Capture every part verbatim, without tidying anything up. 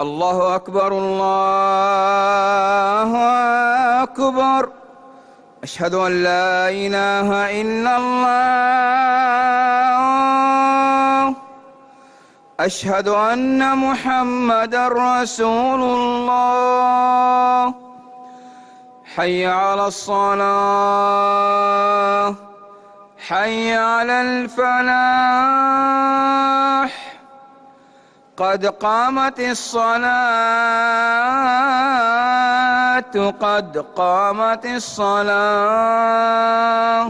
الله أكبر الله أكبر. أشهد أن لا إله إلا الله. أشهد أن محمدًا رسول الله. حي على الصلاة، حي على الفلاح، قد قامت الصلاة، قد قامت الصلاة.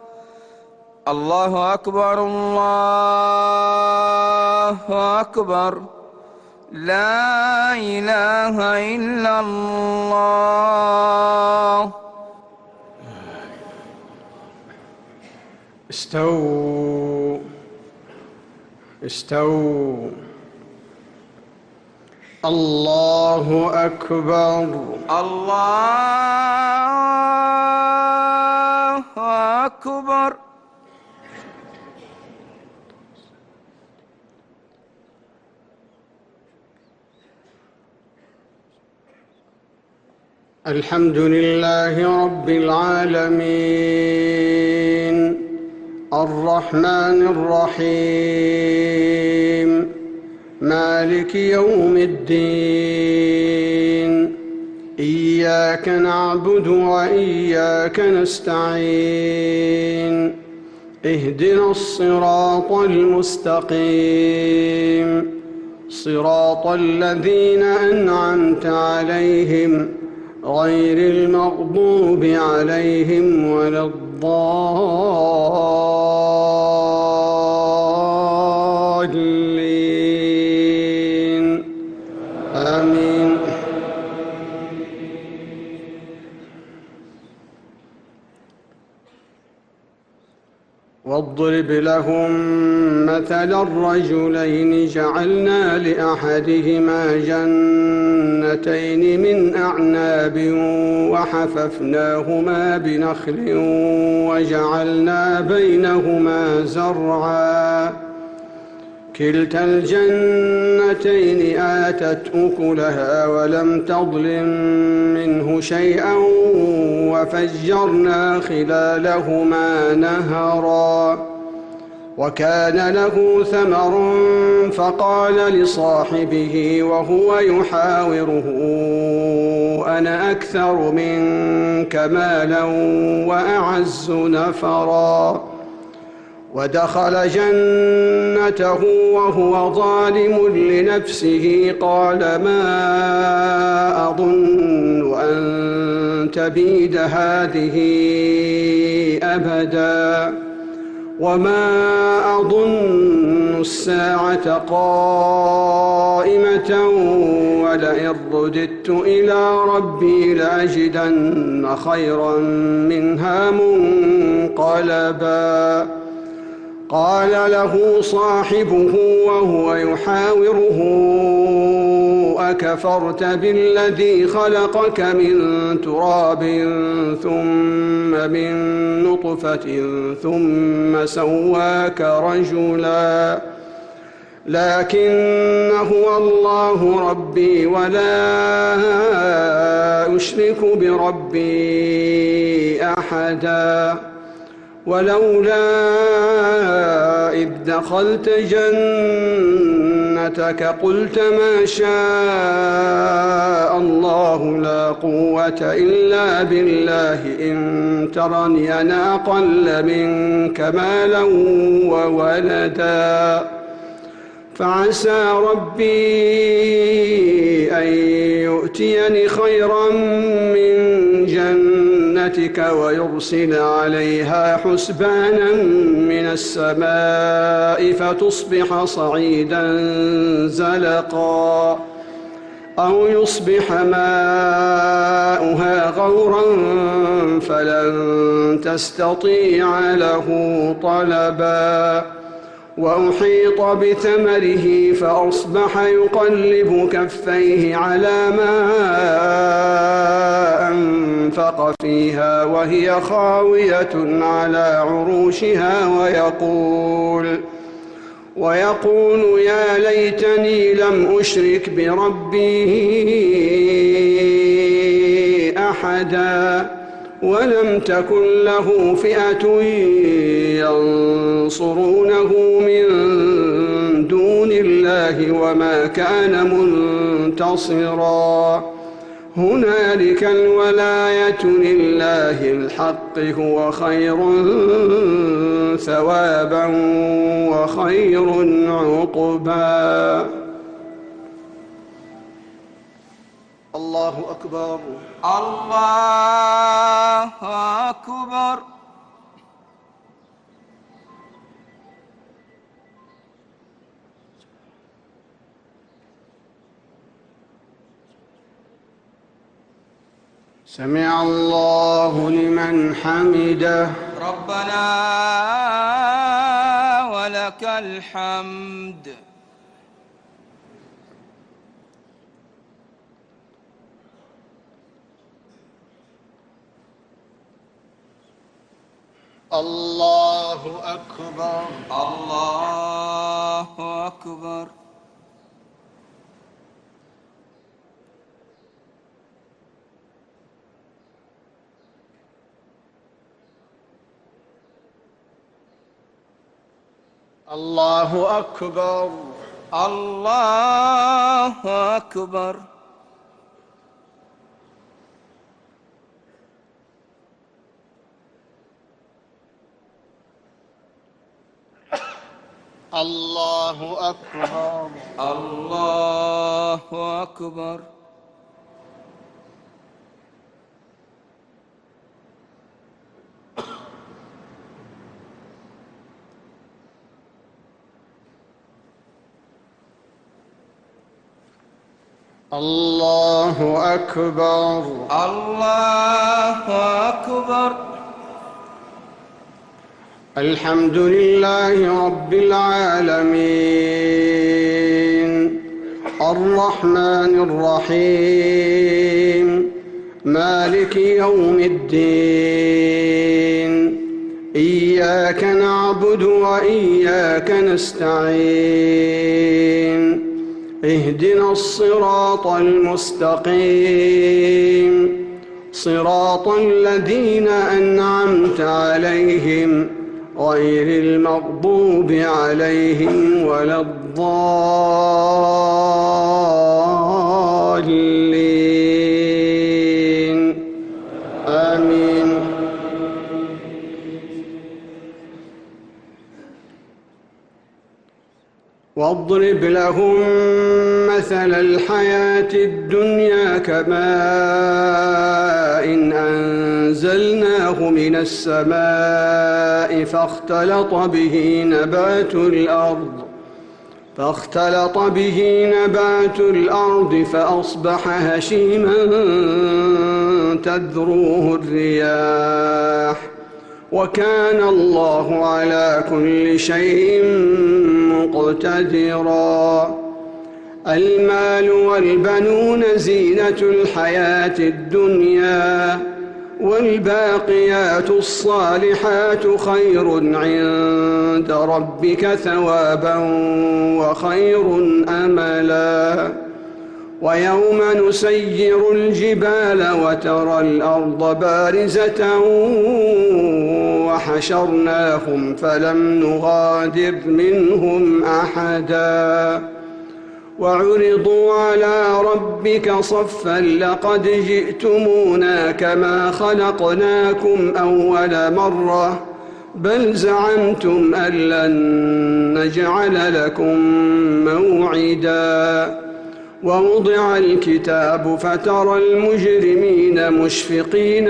الله أكبر الله أكبر. لا إله إلا الله. استووا استووا. الله أكبر الله أكبر. الحمد لله رب العالمين، الرحمن الرحيم، مالك يوم الدين. إياك نعبد وإياك نستعين. اهدنا الصراط المستقيم، صراط الذين أنعمت عليهم غير المغضوب عليهم ولا الضالين. آمين. واضرب لهم مثل الرجلين جعلنا لأحدهما جنتين من أعناب وحففناهما بنخل وجعلنا بينهما زرعا. كلتا الجنتين آتت أكلها ولم تظلم منه شيئا وفجرنا خلالهما نهرا. وكان له ثمر فقال لصاحبه وهو يحاوره أنا أكثر منك مالا وأعز نفرا. ودخل جنته وهو ظالم لنفسه قال ما أظن أن تبيد هذه أبدا وما أظن الساعة قائمة ولئن رددت إلى ربي لأجدن خيرا منها منقلبا. قال له صاحبه وهو يحاوره أكفرت بالذي خلقك من تراب ثم من نطفة ثم سواك رجلا لكن هو الله ربي ولا أشرك بربي أحدا. ولولا إذ دخلت جنتك قلت ما شاء الله لا قوة إلا بالله إن ترني أنا أقل منك مالا وولدا. فعسى ربي أن يؤتيني خيرا من جنتك ويرسل عليها حسبانا من السماء فتصبح صعيدا زلقا أو يصبح ماؤها غورا فلن تستطيع له طلبا. وأحيط بثمره فأصبح يقلب كفيه على ما أنفق فيها وهي خاوية على عروشها ويقول ويقول يا ليتني لم أشرك بربي أحدا ولم تكن له فئة ينصرونه من دون الله وما كان منتصرا هنالك الولاية لله الحق هو خير ثوابا وخير عقبا. الله أكبر. الله أكبر. سمع الله لمن حمده. ربنا ولك الحمد. الله أكبر. الله أكبر. الله أكبر. الله أكبر. الله أكبر. الله أكبر. الله أكبر. الله أكبر. الحمد لله رب العالمين الرحمن الرحيم مالك يوم الدين إياك نعبد وإياك نستعين اهدنا الصراط المستقيم صراط الذين أنعمت عليهم غير المغضوب عليهم ولا الضالين آمين. واضرب لهم مثل الحياة الدنيا كماء إن أنزلناه من السماء فاختلط به نبات الأرض فاختلط به نبات الأرض فأصبح هشيما تذروه الرياح وكان الله على كل شيء مقتدرا. المال والبنون زينة الحياة الدنيا والباقيات الصالحات خير عند ربك ثوابا وخير أملا. ويوم نسير الجبال وترى الأرض بارزة وحشرناهم فلم نغادر منهم أحدا وعرضوا على ربك صفا لقد جئتمونا كما خلقناكم أول مرة بل زعمتم أن لن نجعل لكم موعدا. ووضع الكتاب فترى المجرمين مشفقين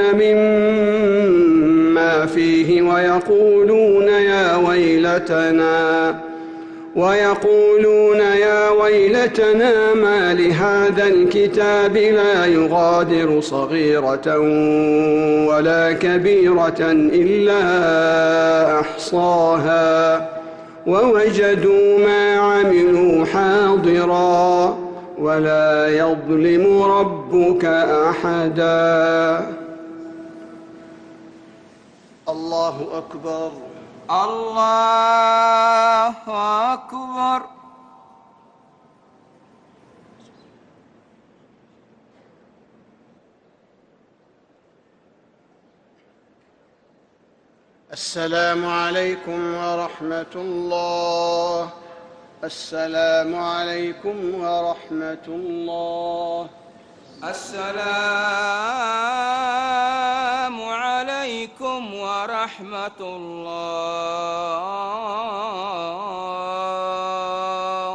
مما فيه ويقولون يا ويلتنا ويقولون يا ويلتنا ما لهذا الكتاب لا يغادر صغيرة ولا كبيرة إلا أحصاها ووجدوا ما عملوا حاضرا ولا يظلم ربك أحدا. الله أكبر. الله أكبر. السلام عليكم ورحمة الله. السلام عليكم ورحمة الله. السلام عليكم ورحمة الله.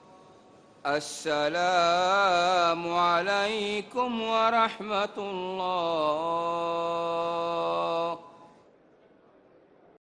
السلام عليكم ورحمة الله.